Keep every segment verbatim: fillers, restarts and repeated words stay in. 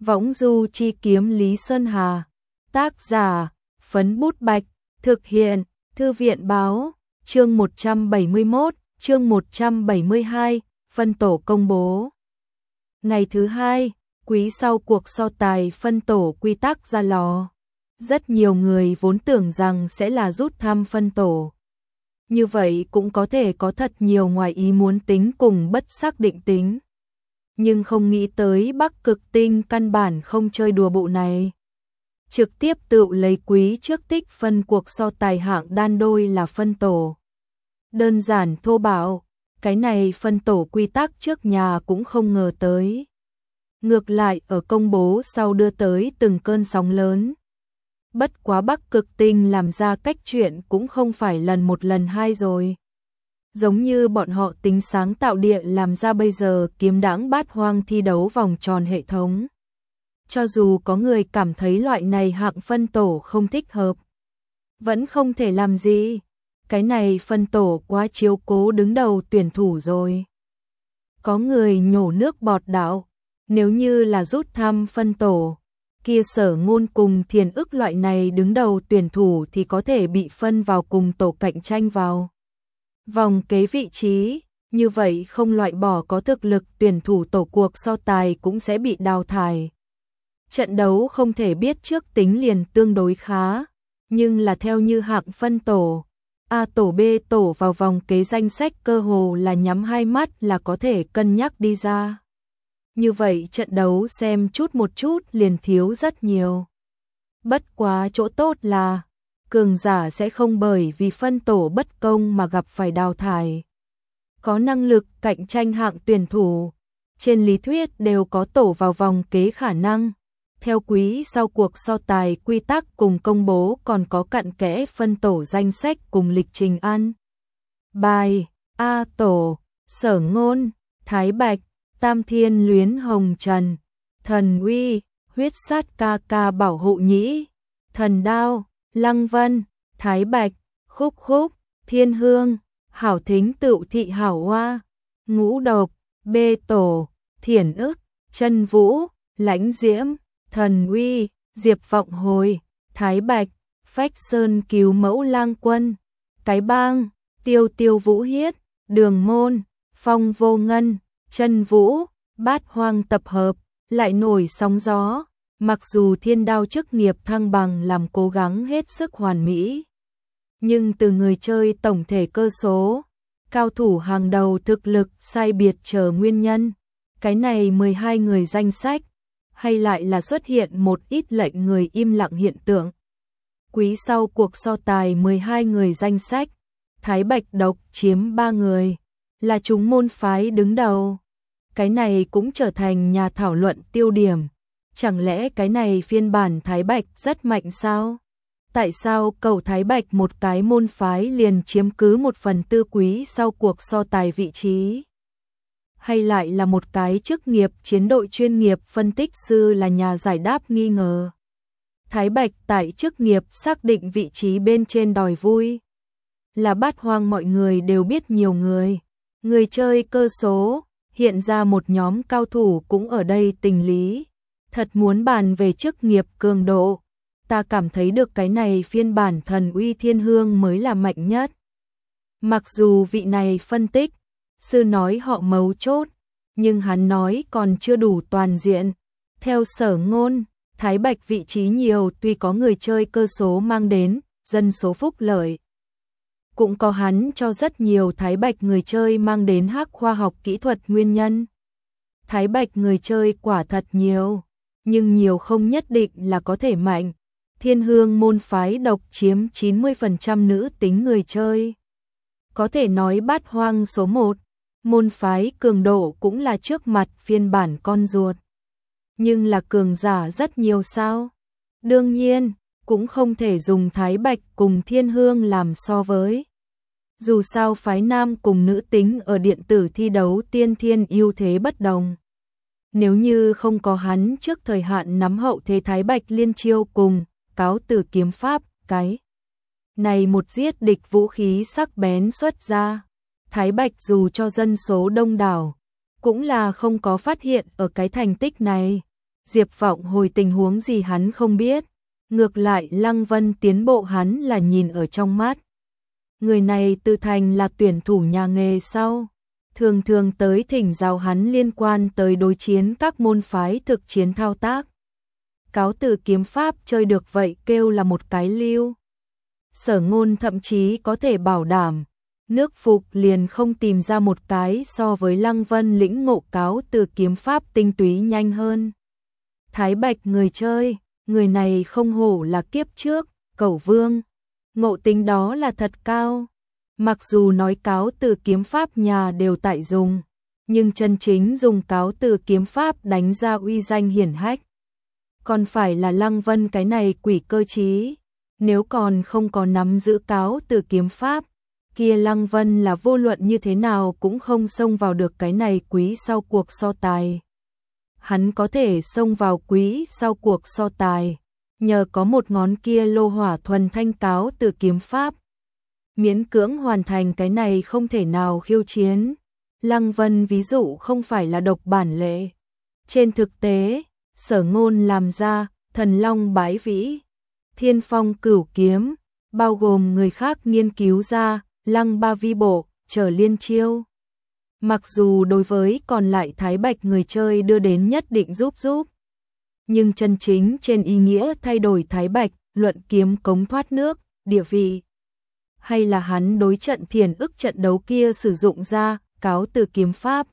Võng du chi kiếm Lý Sơn Hà. Tác giả, Phấn Bút Bạch. Thực hiện, Thư viện báo. Chương một trăm bảy mươi mốt, chương một trăm bảy mươi hai, phân tổ công bố. Ngày thứ hai, quý sau cuộc so tài phân tổ quy tắc ra lò. Rất nhiều người vốn tưởng rằng sẽ là rút thăm phân tổ. Như vậy cũng có thể có thật nhiều ngoài ý muốn tính cùng bất xác định tính. Nhưng không nghĩ tới Bắc Cực Tinh căn bản không chơi đùa bộ này. Trực tiếp tự lấy quý trước tích phân cuộc so tài hạng đan đôi là phân tổ. Đơn giản thô bạo, cái này phân tổ quy tắc trước nhà cũng không ngờ tới. Ngược lại ở công bố sau đưa tới từng cơn sóng lớn. Bất quá Bắc Cực Tinh làm ra cách chuyện cũng không phải lần một lần hai rồi. Giống như bọn họ tính sáng tạo địa làm ra bây giờ kiếm đãng bát hoang thi đấu vòng tròn hệ thống. Cho dù có người cảm thấy loại này hạng phân tổ không thích hợp, vẫn không thể làm gì. Cái này phân tổ quá chiếu cố đứng đầu tuyển thủ rồi. Có người nhổ nước bọt đạo, nếu như là rút thăm phân tổ, kia Sở Ngôn cùng Thiền Ức loại này đứng đầu tuyển thủ thì có thể bị phân vào cùng tổ cạnh tranh vào vòng kế vị trí, như vậy không loại bỏ có thực lực tuyển thủ tổ cuộc so tài cũng sẽ bị đào thải. Trận đấu không thể biết trước tính liền tương đối khá, nhưng là theo như hạng phân tổ, A tổ B tổ vào vòng kế danh sách cơ hồ là nhắm hai mắt là có thể cân nhắc đi ra. Như vậy trận đấu xem chút một chút liền thiếu rất nhiều. Bất quá chỗ tốt là cường giả sẽ không bởi vì phân tổ bất công mà gặp phải đào thải. Có năng lực cạnh tranh hạng tuyển thủ, trên lý thuyết đều có tổ vào vòng kế khả năng. Theo quý sau cuộc so tài quy tắc cùng công bố còn có cặn kẽ phân tổ danh sách cùng lịch trình ăn bài. A tổ, Sở Ngôn, Thái Bạch, Tam Thiên Luyến Hồng Trần, Thần Uy, Huyết Sát Ca Ca Bảo Hộ Nhĩ, Thần Đao, Lăng Vân, Thái Bạch, Khúc Khúc, Thiên Hương, Hảo Thính Tựu Thị Hảo Hoa, Ngũ Độc, B tổ, Thiển Ức, Chân Vũ, Lãnh Diễm, Thần Uy, Diệp Vọng Hồi, Thái Bạch, Phách Sơn Cứu Mẫu Lang Quân, Cái Bang, Tiêu Tiêu Vũ Hiết, Đường Môn, Phong Vô Ngân, Chân Vũ, Bát Hoang tập hợp, lại nổi sóng gió. Mặc dù thiên đao chức nghiệp thăng bằng làm cố gắng hết sức hoàn mỹ, nhưng từ người chơi tổng thể cơ số, cao thủ hàng đầu thực lực sai biệt chờ nguyên nhân, cái này mười hai người danh sách, hay lại là xuất hiện một ít lệnh người im lặng hiện tượng. Quý sau cuộc so tài mười hai người danh sách, Thái Bạch độc chiếm ba người, là chúng môn phái đứng đầu. Cái này cũng trở thành nhà thảo luận tiêu điểm. Chẳng lẽ cái này phiên bản Thái Bạch rất mạnh sao? Tại sao cầu Thái Bạch một cái môn phái liền chiếm cứ một phần tư quý sau cuộc so tài vị trí? Hay lại là một cái chức nghiệp chiến đội chuyên nghiệp phân tích sư là nhà giải đáp nghi ngờ? Thái Bạch tại chức nghiệp xác định vị trí bên trên đòi vui. Là Bát Hoang mọi người đều biết nhiều người. Người chơi cơ số, hiện ra một nhóm cao thủ cũng ở đây tình lý. Thật muốn bàn về chức nghiệp cường độ, ta cảm thấy được cái này phiên bản Thần Uy Thiên Hương mới là mạnh nhất. Mặc dù vị này phân tích, sư nói họ mấu chốt, nhưng hắn nói còn chưa đủ toàn diện. Theo Sở Ngôn, Thái Bạch vị trí nhiều tuy có người chơi cơ số mang đến, dân số phúc lợi. Cũng có hắn cho rất nhiều Thái Bạch người chơi mang đến hắc khoa học kỹ thuật nguyên nhân. Thái Bạch người chơi quả thật nhiều, nhưng nhiều không nhất định là có thể mạnh. Thiên Hương môn phái độc chiếm chín mươi phần trăm nữ tính người chơi. Có thể nói Bát Hoang số một, môn phái cường độ cũng là trước mặt phiên bản con ruột. Nhưng là cường giả rất nhiều sao? Đương nhiên, cũng không thể dùng Thái Bạch cùng Thiên Hương làm so với. Dù sao phái nam cùng nữ tính ở điện tử thi đấu tiên thiên ưu thế bất đồng. Nếu như không có hắn trước thời hạn nắm hậu thế Thái Bạch liên chiêu cùng cáo từ kiếm pháp, cái này một giết địch vũ khí sắc bén xuất ra, Thái Bạch dù cho dân số đông đảo, cũng là không có phát hiện ở cái thành tích này. Diệp Vọng hồi tình huống gì hắn không biết, ngược lại Lăng Vân tiến bộ hắn là nhìn ở trong mắt. Người này tự thành là tuyển thủ nhà nghề sau, thường thường tới thỉnh giáo hắn liên quan tới đối chiến các môn phái thực chiến thao tác. Cáo từ kiếm pháp chơi được vậy kêu là một cái lưu. Sở Ngôn thậm chí có thể bảo đảm, nước Phục liền không tìm ra một cái so với Lăng Vân lĩnh ngộ cáo từ kiếm pháp tinh túy nhanh hơn. Thái Bạch người chơi, người này không hổ là kiếp trước, Cẩu Vương, ngộ tính đó là thật cao. Mặc dù nói cáo từ kiếm pháp nhà đều tại dùng, nhưng chân chính dùng cáo từ kiếm pháp đánh ra uy danh hiển hách. Còn phải là Lăng Vân cái này quỷ cơ trí, nếu còn không có nắm giữ cáo từ kiếm pháp, kia Lăng Vân là vô luận như thế nào cũng không xông vào được cái này quý sau cuộc so tài. Hắn có thể xông vào quý sau cuộc so tài, nhờ có một ngón kia lô hỏa thuần thanh cáo từ kiếm pháp. Miễn cưỡng hoàn thành cái này không thể nào khiêu chiến. Lăng Vân ví dụ không phải là độc bản lệ. Trên thực tế, Sở Ngôn làm ra Thần Long Bái Vĩ, Thiên Phong Cửu Kiếm, bao gồm người khác nghiên cứu ra Lăng Ba Vi Bộ, trở liên chiêu. Mặc dù đối với còn lại Thái Bạch người chơi đưa đến nhất định giúp giúp, nhưng chân chính trên ý nghĩa thay đổi Thái Bạch, luận kiếm cống thoát nước, địa vị, hay là hắn đối trận thiền ức trận đấu kia sử dụng ra cáo từ kiếm pháp.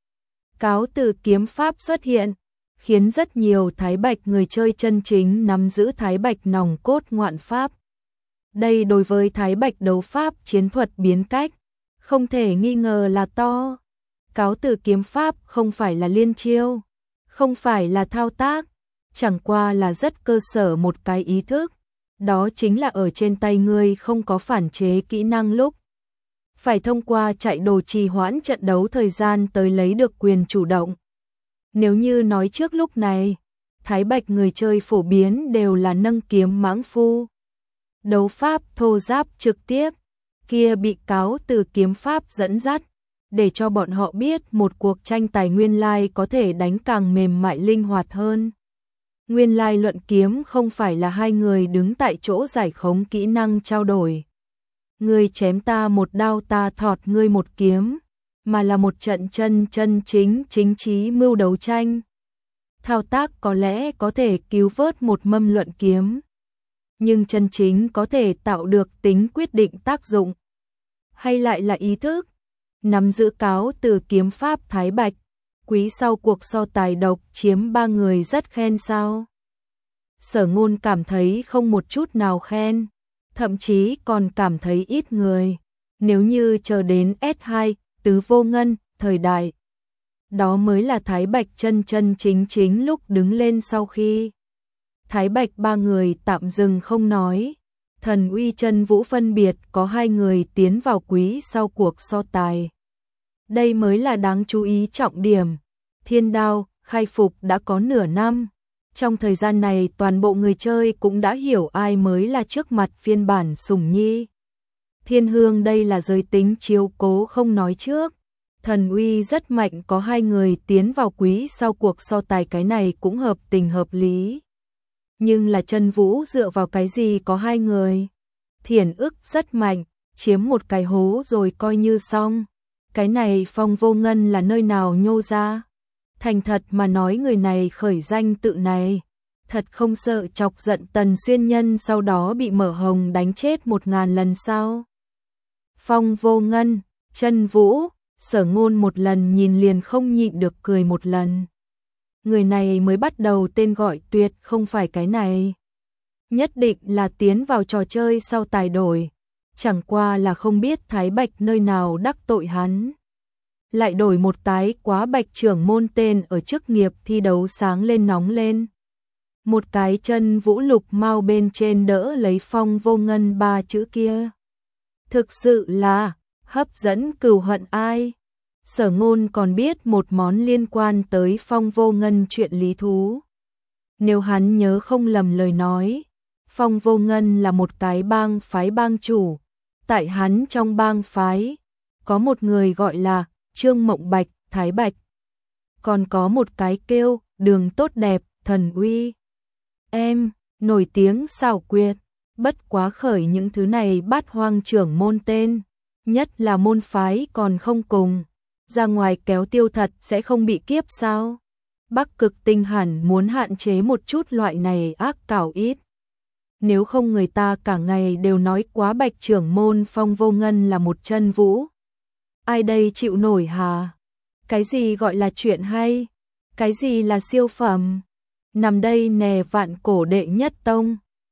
Cáo từ kiếm pháp xuất hiện, khiến rất nhiều Thái Bạch người chơi chân chính nắm giữ Thái Bạch nòng cốt ngoạn pháp. Đây đối với Thái Bạch đấu pháp chiến thuật biến cách, không thể nghi ngờ là to. Cáo từ kiếm pháp không phải là liên chiêu, không phải là thao tác, chẳng qua là rất cơ sở một cái ý thức. Đó chính là ở trên tay ngươi không có phản chế kỹ năng lúc, phải thông qua chạy đồ trì hoãn trận đấu thời gian tới lấy được quyền chủ động. Nếu như nói trước lúc này, Thái Bạch người chơi phổ biến đều là nâng kiếm mãng phu, đấu pháp thô giáp trực tiếp, kia bị cáo từ kiếm pháp dẫn dắt, để cho bọn họ biết một cuộc tranh tài nguyên lai có thể đánh càng mềm mại linh hoạt hơn. Nguyên lai luận kiếm không phải là hai người đứng tại chỗ giải khống kỹ năng trao đổi. Ngươi chém ta một đao ta thọt ngươi một kiếm, mà là một trận chân chân chính chính trí mưu đấu tranh. Thao tác có lẽ có thể cứu vớt một mâm luận kiếm, nhưng chân chính có thể tạo được tính quyết định tác dụng, hay lại là ý thức. Nắm giữ cáo từ kiếm pháp Thái Bạch, quý sau cuộc so tài độc chiếm ba người rất khen sao. Sở Ngôn cảm thấy không một chút nào khen, thậm chí còn cảm thấy ít người. Nếu như chờ đến S hai, Tứ Vô Ngân, thời đại, đó mới là Thái Bạch chân chân chính chính lúc đứng lên sau khi Thái Bạch ba người tạm dừng không nói. Thần Uy Chân Vũ phân biệt có hai người tiến vào quý sau cuộc so tài. Đây mới là đáng chú ý trọng điểm. Thiên Đao khai phục đã có nửa năm. Trong thời gian này toàn bộ người chơi cũng đã hiểu ai mới là trước mặt phiên bản Sủng Nhi. Thiên Hương đây là giới tính chiếu cố không nói trước. Thần Uy rất mạnh, có hai người tiến vào quý sau cuộc so tài, cái này cũng hợp tình hợp lý. Nhưng là Chân Vũ dựa vào cái gì có hai người? Thiền ức rất mạnh, chiếm một cái hố rồi coi như xong. Cái này Phong Vô Ngân là nơi nào nhô ra? Thành thật mà nói, người này khởi danh tự này, thật không sợ chọc giận Tần Xuyên Nhân sau đó bị Mở Hồng đánh chết một ngàn lần sao? Phong Vô Ngân, Chân Vũ, Sở Ngôn một lần nhìn liền không nhịn được cười một lần. Người này mới bắt đầu tên gọi tuyệt không phải cái này. Nhất định là tiến vào trò chơi sau tài đổi. Chẳng qua là không biết Thái Bạch nơi nào đắc tội hắn. Lại đổi một tái quá Bạch trưởng môn tên ở chức nghiệp thi đấu sáng lên nóng lên. Một cái Chân Vũ lục mau bên trên đỡ lấy Phong Vô Ngân ba chữ kia. Thực sự là hấp dẫn cừu hận ai. Sở Ngôn còn biết một món liên quan tới Phong Vô Ngân chuyện lý thú. Nếu hắn nhớ không lầm lời nói, Phong Vô Ngân là một cái bang phái bang chủ. Tại hắn trong bang phái, có một người gọi là Trương Mộng Bạch, Thái Bạch. Còn có một cái kêu Đường Tốt Đẹp, thần uy. Em, nổi tiếng xảo quyệt, bất quá khởi những thứ này bát hoang trưởng môn tên, nhất là môn phái còn không cùng, ra ngoài kéo tiêu thật sẽ không bị kiếp sao? Bắc Cực Tinh hẳn muốn hạn chế một chút loại này ác cảo ít. Nếu không người ta cả ngày đều nói quá Bạch trưởng môn Phong Vô Ngân là một chân vũ. Ai đây chịu nổi hà? Cái gì gọi là chuyện hay? Cái gì là siêu phẩm? Nằm đây nè vạn cổ đệ nhất tông.